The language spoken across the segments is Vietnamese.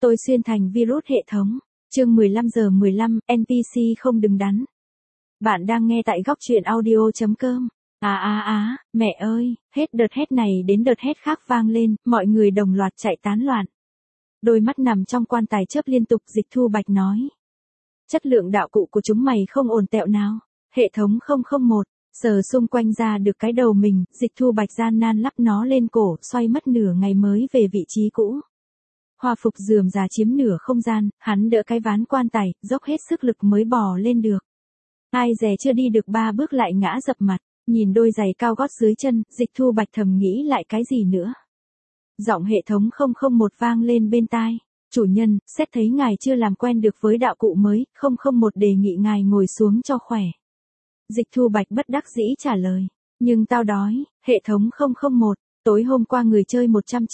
Tôi xuyên thành virus hệ thống. Chương 15:15, NPC không đứng đắn. Bạn đang nghe tại góc truyện audio.com. Mẹ ơi, hết đợt hét này đến đợt hét khác vang lên, mọi người đồng loạt chạy tán loạn. Đôi mắt nằm trong quan tài chớp liên tục, Dịch Thu Bạch nói. Chất lượng đạo cụ của chúng mày không ổn tẹo nào. Hệ thống 001, sờ xung quanh ra được cái đầu mình, Dịch Thu Bạch gian nan lắp nó lên cổ, xoay mất nửa ngày mới về vị trí cũ. Hoa phục rườm rà chiếm nửa không gian, hắn đỡ cái ván quan tài, dốc hết sức lực mới bò lên được. Ai dè chưa đi được 3 bước lại ngã dập mặt, nhìn đôi giày cao gót dưới chân, Dịch Thu Bạch thầm nghĩ lại cái gì nữa. Giọng hệ thống 001 vang lên bên tai. Chủ nhân, xét thấy ngài chưa làm quen được với đạo cụ mới, 001 đề nghị ngài ngồi xuống cho khỏe. Dịch Thu Bạch bất đắc dĩ trả lời. Nhưng tao đói, hệ thống 001. Tối hôm qua người chơi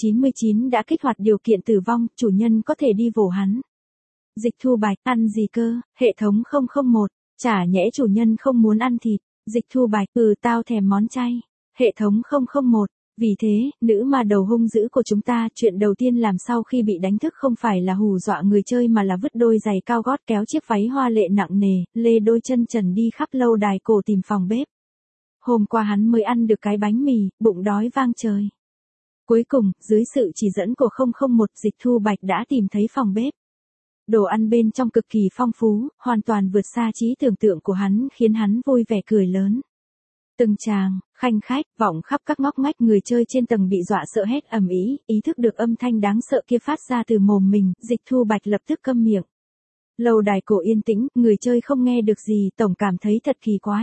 199 đã kích hoạt điều kiện tử vong, chủ nhân có thể đi vồ hắn. Dịch Thu Bạch, ăn gì cơ, hệ thống 001, chả nhẽ chủ nhân không muốn ăn thịt. Dịch Thu Bạch, tao thèm món chay. Hệ thống 001, vì thế, nữ ma đầu hung dữ của chúng ta, chuyện đầu tiên làm sau khi bị đánh thức không phải là hù dọa người chơi mà là vứt đôi giày cao gót kéo chiếc váy hoa lệ nặng nề, lê đôi chân trần đi khắp lâu đài cổ tìm phòng bếp. Hôm qua hắn mới ăn được cái bánh mì, bụng đói vang trời. Cuối cùng, dưới sự chỉ dẫn của 001, Dịch Thu Bạch đã tìm thấy phòng bếp. Đồ ăn bên trong cực kỳ phong phú, hoàn toàn vượt xa trí tưởng tượng của hắn, khiến hắn vui vẻ cười lớn. Từng tràng, khanh khách, vọng khắp các ngóc ngách, người chơi trên tầng bị dọa sợ hét ầm ĩ, ý thức được âm thanh đáng sợ kia phát ra từ mồm mình, Dịch Thu Bạch lập tức câm miệng. Lâu đài cổ yên tĩnh, người chơi không nghe được gì, tổng cảm thấy thật kỳ quái.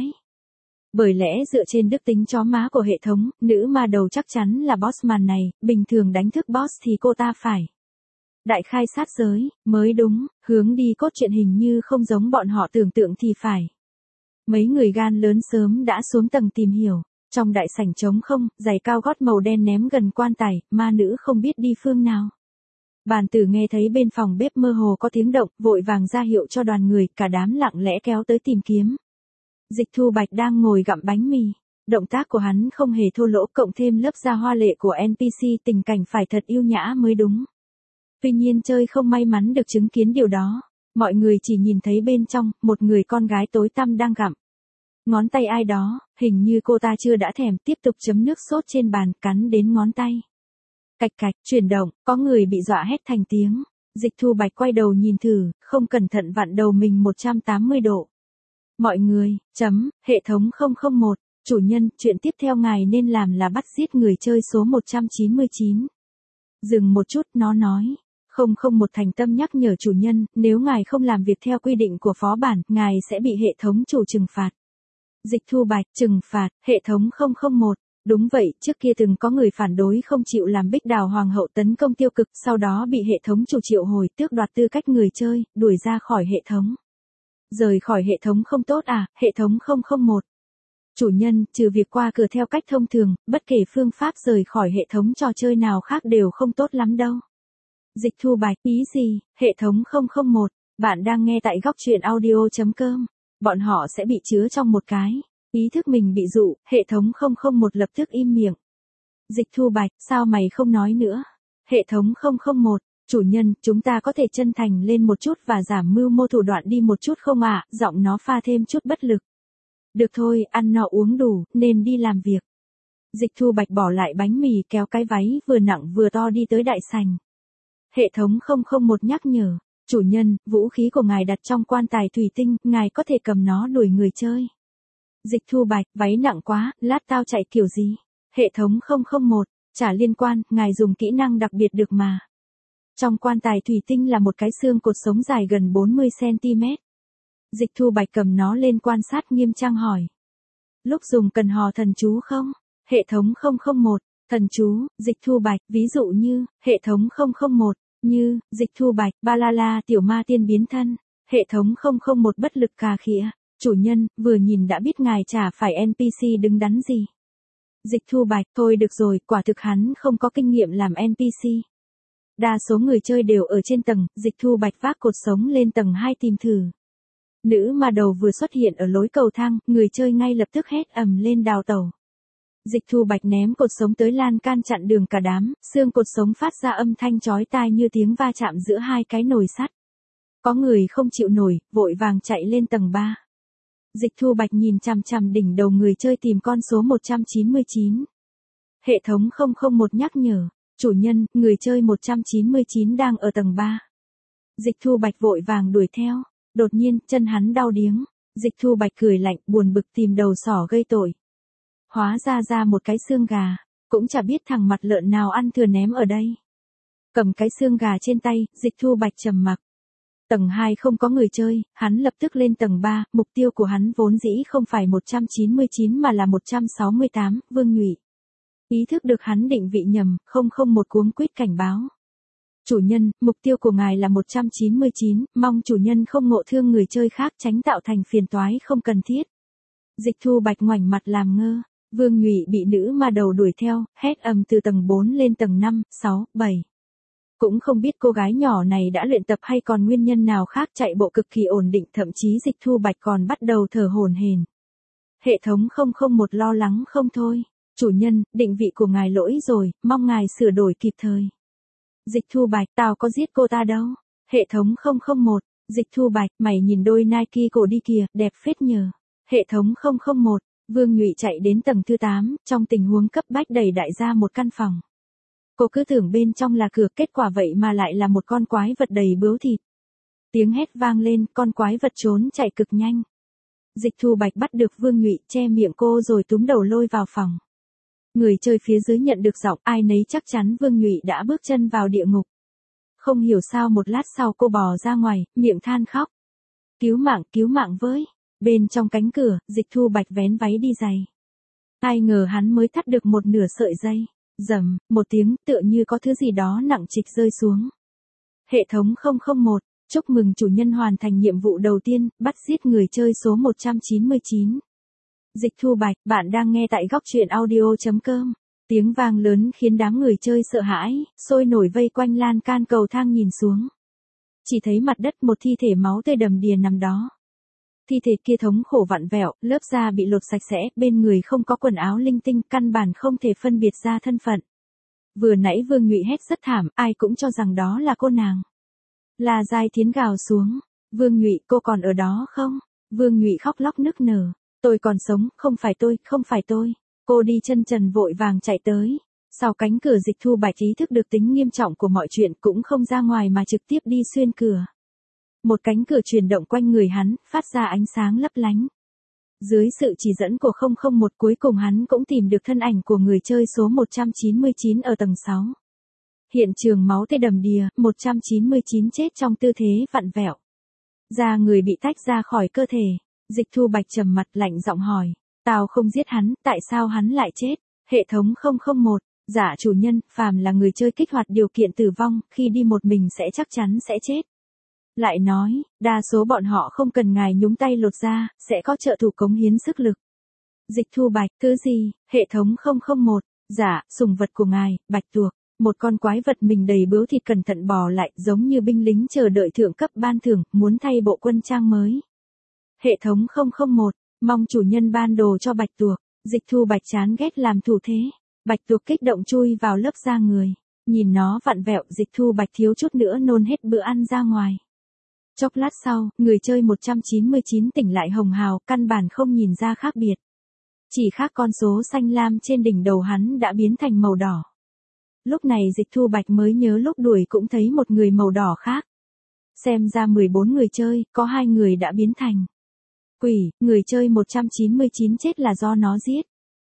Bởi lẽ dựa trên đức tính chó má của hệ thống, nữ ma đầu chắc chắn là boss màn này, bình thường đánh thức boss thì cô ta phải đại khai sát giới, mới đúng, hướng đi cốt truyện hình như không giống bọn họ tưởng tượng thì phải. Mấy người gan lớn sớm đã xuống tầng tìm hiểu, trong đại sảnh trống không, giày cao gót màu đen ném gần quan tài, ma nữ không biết đi phương nào. Bàn tử nghe thấy bên phòng bếp mơ hồ có tiếng động, vội vàng ra hiệu cho đoàn người, cả đám lặng lẽ kéo tới tìm kiếm. Dịch Thu Bạch đang ngồi gặm bánh mì, động tác của hắn không hề thô lỗ, cộng thêm lớp da hoa lệ của NPC, tình cảnh phải thật yêu nhã mới đúng. Tuy nhiên chơi không may mắn được chứng kiến điều đó, mọi người chỉ nhìn thấy bên trong, một người con gái tối tăm đang gặm ngón tay ai đó, hình như cô ta chưa đã thèm, tiếp tục chấm nước sốt trên bàn, cắn đến ngón tay. Cạch cạch, chuyển động, có người bị dọa hét thành tiếng. Dịch Thu Bạch quay đầu nhìn thử, không cẩn thận vặn đầu mình 180 độ. Mọi người, hệ thống 001, chủ nhân, chuyện tiếp theo ngài nên làm là bắt giết người chơi số 199. Dừng một chút, nó nói. 001 thành tâm nhắc nhở chủ nhân, nếu ngài không làm việc theo quy định của phó bản, ngài sẽ bị hệ thống chủ trừng phạt. Dịch Thu Bạch, trừng phạt, hệ thống 001. Đúng vậy, trước kia từng có người phản đối không chịu làm Bích Đào Hoàng hậu tấn công tiêu cực, sau đó bị hệ thống chủ triệu hồi, tước đoạt tư cách người chơi, đuổi ra khỏi hệ thống. Rời khỏi hệ thống không tốt à, hệ thống 001. Chủ nhân, trừ việc qua cửa theo cách thông thường, bất kể phương pháp rời khỏi hệ thống trò chơi nào khác đều không tốt lắm đâu. Dịch Thu Bạch, ý gì, hệ thống 001, bạn đang nghe tại góc truyện audio.com. Bọn họ sẽ bị chứa trong một cái. Ý thức mình bị dụ, hệ thống 001 lập tức im miệng. Dịch Thu Bạch, sao mày không nói nữa? Hệ thống 001, chủ nhân, chúng ta có thể chân thành lên một chút và giảm mưu mô thủ đoạn đi một chút không ạ? Giọng nó pha thêm chút bất lực. Được thôi, ăn no uống đủ, nên đi làm việc. Dịch Thu Bạch bỏ lại bánh mì, kéo cái váy vừa nặng vừa to đi tới đại sảnh. Hệ thống 001 nhắc nhở, chủ nhân, vũ khí của ngài đặt trong quan tài thủy tinh, ngài có thể cầm nó đuổi người chơi. Dịch Thu Bạch, váy nặng quá, lát tao chạy kiểu gì? Hệ thống 001, chả liên quan, ngài dùng kỹ năng đặc biệt được mà. Trong quan tài thủy tinh là một cái xương cột sống dài gần 40cm. Dịch Thu Bạch cầm nó lên quan sát nghiêm trang hỏi. Lúc dùng cần hò thần chú không? Hệ thống 001, thần chú, Dịch Thu Bạch, ví dụ như, hệ thống 001, như, Dịch Thu Bạch, ba la la tiểu ma tiên biến thân, hệ thống 001 bất lực cà khịa, chủ nhân, vừa nhìn đã biết ngài chả phải NPC đứng đắn gì. Dịch Thu Bạch, thôi được rồi, quả thực hắn không có kinh nghiệm làm NPC. Đa số người chơi đều ở trên tầng, Dịch Thu Bạch vác cột sống lên tầng 2 tìm thử. Nữ ma đầu vừa xuất hiện ở lối cầu thang, người chơi ngay lập tức hét ầm lên đào tẩu. Dịch Thu Bạch ném cột sống tới lan can chặn đường cả đám, xương cột sống phát ra âm thanh chói tai như tiếng va chạm giữa hai cái nồi sắt. Có người không chịu nổi, vội vàng chạy lên tầng 3. Dịch Thu Bạch nhìn chằm chằm đỉnh đầu người chơi tìm con số 199. Hệ thống 001 nhắc nhở, chủ nhân, người chơi 199 đang ở tầng 3. Dịch Thu Bạch vội vàng đuổi theo, đột nhiên, chân hắn đau điếng. Dịch Thu Bạch cười lạnh, buồn bực tìm đầu sỏ gây tội. Hóa ra một cái xương gà, cũng chả biết thằng mặt lợn nào ăn thừa ném ở đây. Cầm cái xương gà trên tay, Dịch Thu Bạch trầm mặc. Tầng 2 không có người chơi, hắn lập tức lên tầng 3, mục tiêu của hắn vốn dĩ không phải 199 mà là 168, Vương Nhụy. Ý thức được hắn định vị nhầm, 001 cuống quýt cảnh báo. Chủ nhân, mục tiêu của ngài là 199, mong chủ nhân không ngộ thương người chơi khác tránh tạo thành phiền toái không cần thiết. Dịch Thu Bạch ngoảnh mặt làm ngơ, Vương Nhụy bị nữ ma đầu đuổi theo, hét ầm từ tầng 4 lên tầng 5, 6, 7. Cũng không biết cô gái nhỏ này đã luyện tập hay còn nguyên nhân nào khác chạy bộ cực kỳ ổn định, thậm chí Dịch Thu Bạch còn bắt đầu thở hổn hển. Hệ thống 001 lo lắng không thôi. Chủ nhân, định vị của ngài lỗi rồi, mong ngài sửa đổi kịp thời. Dịch Thu Bạch, tao có giết cô ta đâu. Hệ thống 001, Dịch Thu Bạch, mày nhìn đôi Nike cổ đi kìa, đẹp phết nhờ. Hệ thống 001, Vương Nhụy chạy đến tầng thứ 8, trong tình huống cấp bách đẩy đại ra một căn phòng. Cô cứ tưởng bên trong là cửa, kết quả vậy mà lại là một con quái vật đầy bướu thịt. Tiếng hét vang lên, con quái vật trốn chạy cực nhanh. Dịch Thu Bạch bắt được Vương Nhụy, che miệng cô rồi túm đầu lôi vào phòng. Người chơi phía dưới nhận được giọng, ai nấy chắc chắn Vương Nhụy đã bước chân vào địa ngục. Không hiểu sao một lát sau cô bò ra ngoài, miệng than khóc. Cứu mạng với. Bên trong cánh cửa, Dịch Thu Bạch vén váy đi giày. Ai ngờ hắn mới thắt được một nửa sợi dây. Rầm, một tiếng tựa như có thứ gì đó nặng trịch rơi xuống. Hệ thống 001, chúc mừng chủ nhân hoàn thành nhiệm vụ đầu tiên, bắt giết người chơi số 199. Dịch Thu Bạch, bạn đang nghe tại góc truyện audio.com. Tiếng vang lớn khiến đám người chơi sợ hãi, sôi nổi vây quanh lan can cầu thang nhìn xuống. Chỉ thấy mặt đất một thi thể máu tươi đầm đìa nằm đó. Thi thể kia thống khổ vặn vẹo, lớp da bị lột sạch sẽ, bên người không có quần áo linh tinh, căn bản không thể phân biệt ra thân phận. Vừa nãy Vương Nhụy hét rất thảm, ai cũng cho rằng đó là cô nàng. La Giai Thiến gào xuống, Vương Nhụy, cô còn ở đó không? Vương Nhụy khóc lóc nức nở, tôi còn sống, không phải tôi. Cô đi chân trần vội vàng chạy tới. Sau cánh cửa, Dịch Thu Bạch ý thức được tính nghiêm trọng của mọi chuyện, cũng không ra ngoài mà trực tiếp đi xuyên cửa. Một cánh cửa chuyển động quanh người hắn, phát ra ánh sáng lấp lánh. Dưới sự chỉ dẫn của 001 cuối cùng hắn cũng tìm được thân ảnh của người chơi số 199 ở tầng 6. Hiện trường máu tươi đầm đìa, 199 chết trong tư thế vặn vẹo. Da người bị tách ra khỏi cơ thể. Dịch Thu Bạch trầm mặt lạnh giọng hỏi. Tao không giết hắn, tại sao hắn lại chết? Hệ thống 001, dạ chủ nhân, phàm là người chơi kích hoạt điều kiện tử vong, khi đi một mình sẽ chắc chắn sẽ chết. Lại nói, đa số bọn họ không cần ngài nhúng tay lột ra, sẽ có trợ thủ cống hiến sức lực. Dịch Thu Bạch, thứ gì? Hệ thống 001, dạ, sủng vật của ngài, bạch tuộc. Một con quái vật mình đầy bướu thịt cẩn thận bò lại, giống như binh lính chờ đợi thượng cấp ban thưởng, muốn thay bộ quân trang mới. Hệ thống 001, mong chủ nhân ban đồ cho bạch tuộc. Dịch Thu Bạch chán ghét làm thủ thế. Bạch tuộc kích động chui vào lớp da người. Nhìn nó vặn vẹo, Dịch Thu Bạch thiếu chút nữa nôn hết bữa ăn ra ngoài. Chốc lát sau, người chơi 199 tỉnh lại hồng hào, căn bản không nhìn ra khác biệt. Chỉ khác con số xanh lam trên đỉnh đầu hắn đã biến thành màu đỏ. Lúc này Dịch Thu Bạch mới nhớ lúc đuổi cũng thấy một người màu đỏ khác. Xem ra 14 người chơi, có 2 người đã biến thành quỷ, người chơi 199 chết là do nó giết.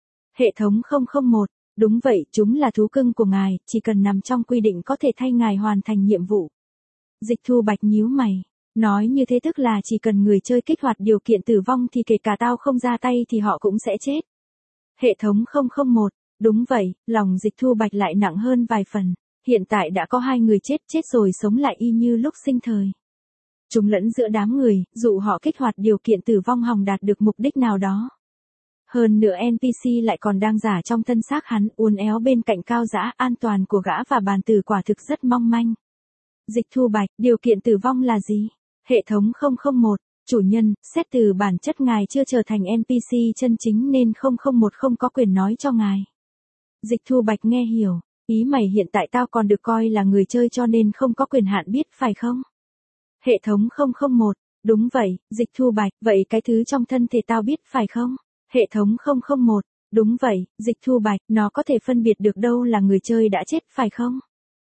Hệ thống 001, đúng vậy, chúng là thú cưng của ngài, chỉ cần nằm trong quy định có thể thay ngài hoàn thành nhiệm vụ. Dịch Thu Bạch nhíu mày, nói như thế tức là chỉ cần người chơi kích hoạt điều kiện tử vong thì kể cả tao không ra tay thì họ cũng sẽ chết. Hệ thống 001, đúng vậy, lòng Dịch Thu Bạch lại nặng hơn vài phần, hiện tại đã có 2 người chết rồi sống lại y như lúc sinh thời. Chúng lẫn giữa đám người, dụ họ kích hoạt điều kiện tử vong hòng đạt được mục đích nào đó. Hơn nữa NPC lại còn đang giả trong thân xác hắn, uốn éo bên cạnh cao giã, an toàn của gã và bàn tử quả thực rất mong manh. Dịch Thu Bạch, điều kiện tử vong là gì? Hệ thống 001, Chủ nhân, xét từ bản chất ngài chưa trở thành NPC chân chính nên 001 không có quyền nói cho ngài. Dịch Thu Bạch nghe hiểu, ý mày hiện tại tao còn được coi là người chơi cho nên không có quyền hạn biết phải không? Hệ thống 001, đúng vậy, Dịch Thu Bạch, vậy cái thứ trong thân thể tao biết phải không? Hệ thống 001, đúng vậy, Dịch Thu Bạch, nó có thể phân biệt được đâu là người chơi đã chết phải không?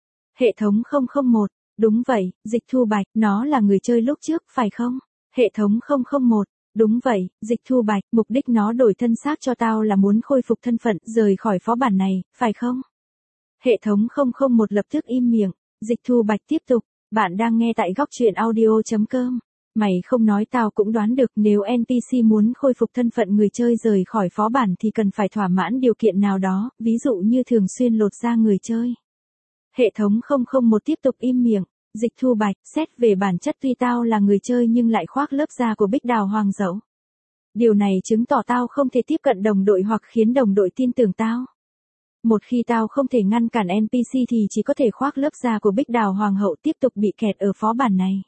Hệ thống 001, đúng vậy, Dịch Thu Bạch, nó là người chơi lúc trước phải không? Hệ thống 001, đúng vậy, Dịch Thu Bạch, mục đích nó đổi thân xác cho tao là muốn khôi phục thân phận, rời khỏi phó bản này, phải không? Hệ thống 001 lập tức im miệng, Dịch Thu Bạch tiếp tục, bạn đang nghe tại góc truyện audio.com. Mày không nói tao cũng đoán được nếu NPC muốn khôi phục thân phận người chơi rời khỏi phó bản thì cần phải thỏa mãn điều kiện nào đó, ví dụ như thường xuyên lột da người chơi. Hệ thống 001 tiếp tục im miệng, Dịch Thu Bạch, xét về bản chất tuy tao là người chơi nhưng lại khoác lớp da của Bích Đào Hoàng Dẫu. Điều này chứng tỏ tao không thể tiếp cận đồng đội hoặc khiến đồng đội tin tưởng tao. Một khi tao không thể ngăn cản NPC thì chỉ có thể khoác lớp da của Bích Đào Hoàng hậu tiếp tục bị kẹt ở phó bản này.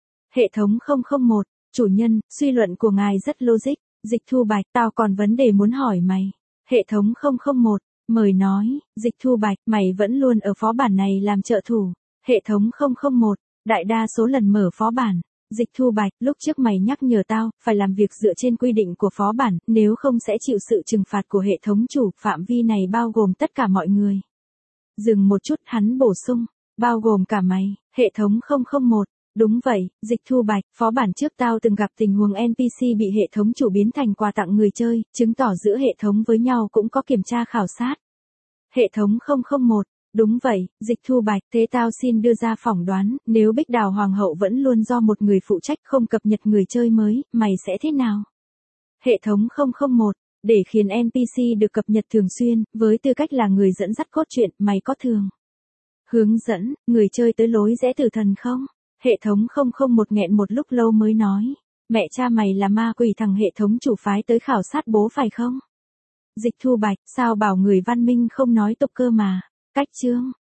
Hệ thống 001, chủ nhân, suy luận của ngài rất logic, Dịch Thu Bạch, tao còn vấn đề muốn hỏi mày. Hệ thống 001, mời nói, Dịch Thu Bạch, mày vẫn luôn ở phó bản này làm trợ thủ. Hệ thống 001, đại đa số lần mở phó bản. Dịch Thu Bạch, lúc trước mày nhắc nhở tao, phải làm việc dựa trên quy định của phó bản, nếu không sẽ chịu sự trừng phạt của hệ thống chủ, phạm vi này bao gồm tất cả mọi người. Dừng một chút hắn bổ sung, bao gồm cả mày, hệ thống 001. Đúng vậy, Dịch Thu Bạch, phó bản trước tao từng gặp tình huống NPC bị hệ thống chủ biến thành quà tặng người chơi, chứng tỏ giữa hệ thống với nhau cũng có kiểm tra khảo sát. Hệ thống 001, đúng vậy, Dịch Thu Bạch, thế tao xin đưa ra phỏng đoán, nếu Bích Đào Hoàng hậu vẫn luôn do một người phụ trách không cập nhật người chơi mới, mày sẽ thế nào? Hệ thống 001, để khiến NPC được cập nhật thường xuyên, với tư cách là người dẫn dắt cốt truyện, mày có thường hướng dẫn người chơi tới lối rẽ tử thần không? Hệ thống 001 nghẹn một lúc lâu mới nói, mẹ cha mày là ma quỷ thằng hệ thống chủ phái tới khảo sát bố phải không? Dịch Thu Bạch, sao bảo người văn minh không nói tục cơ mà, cách chương.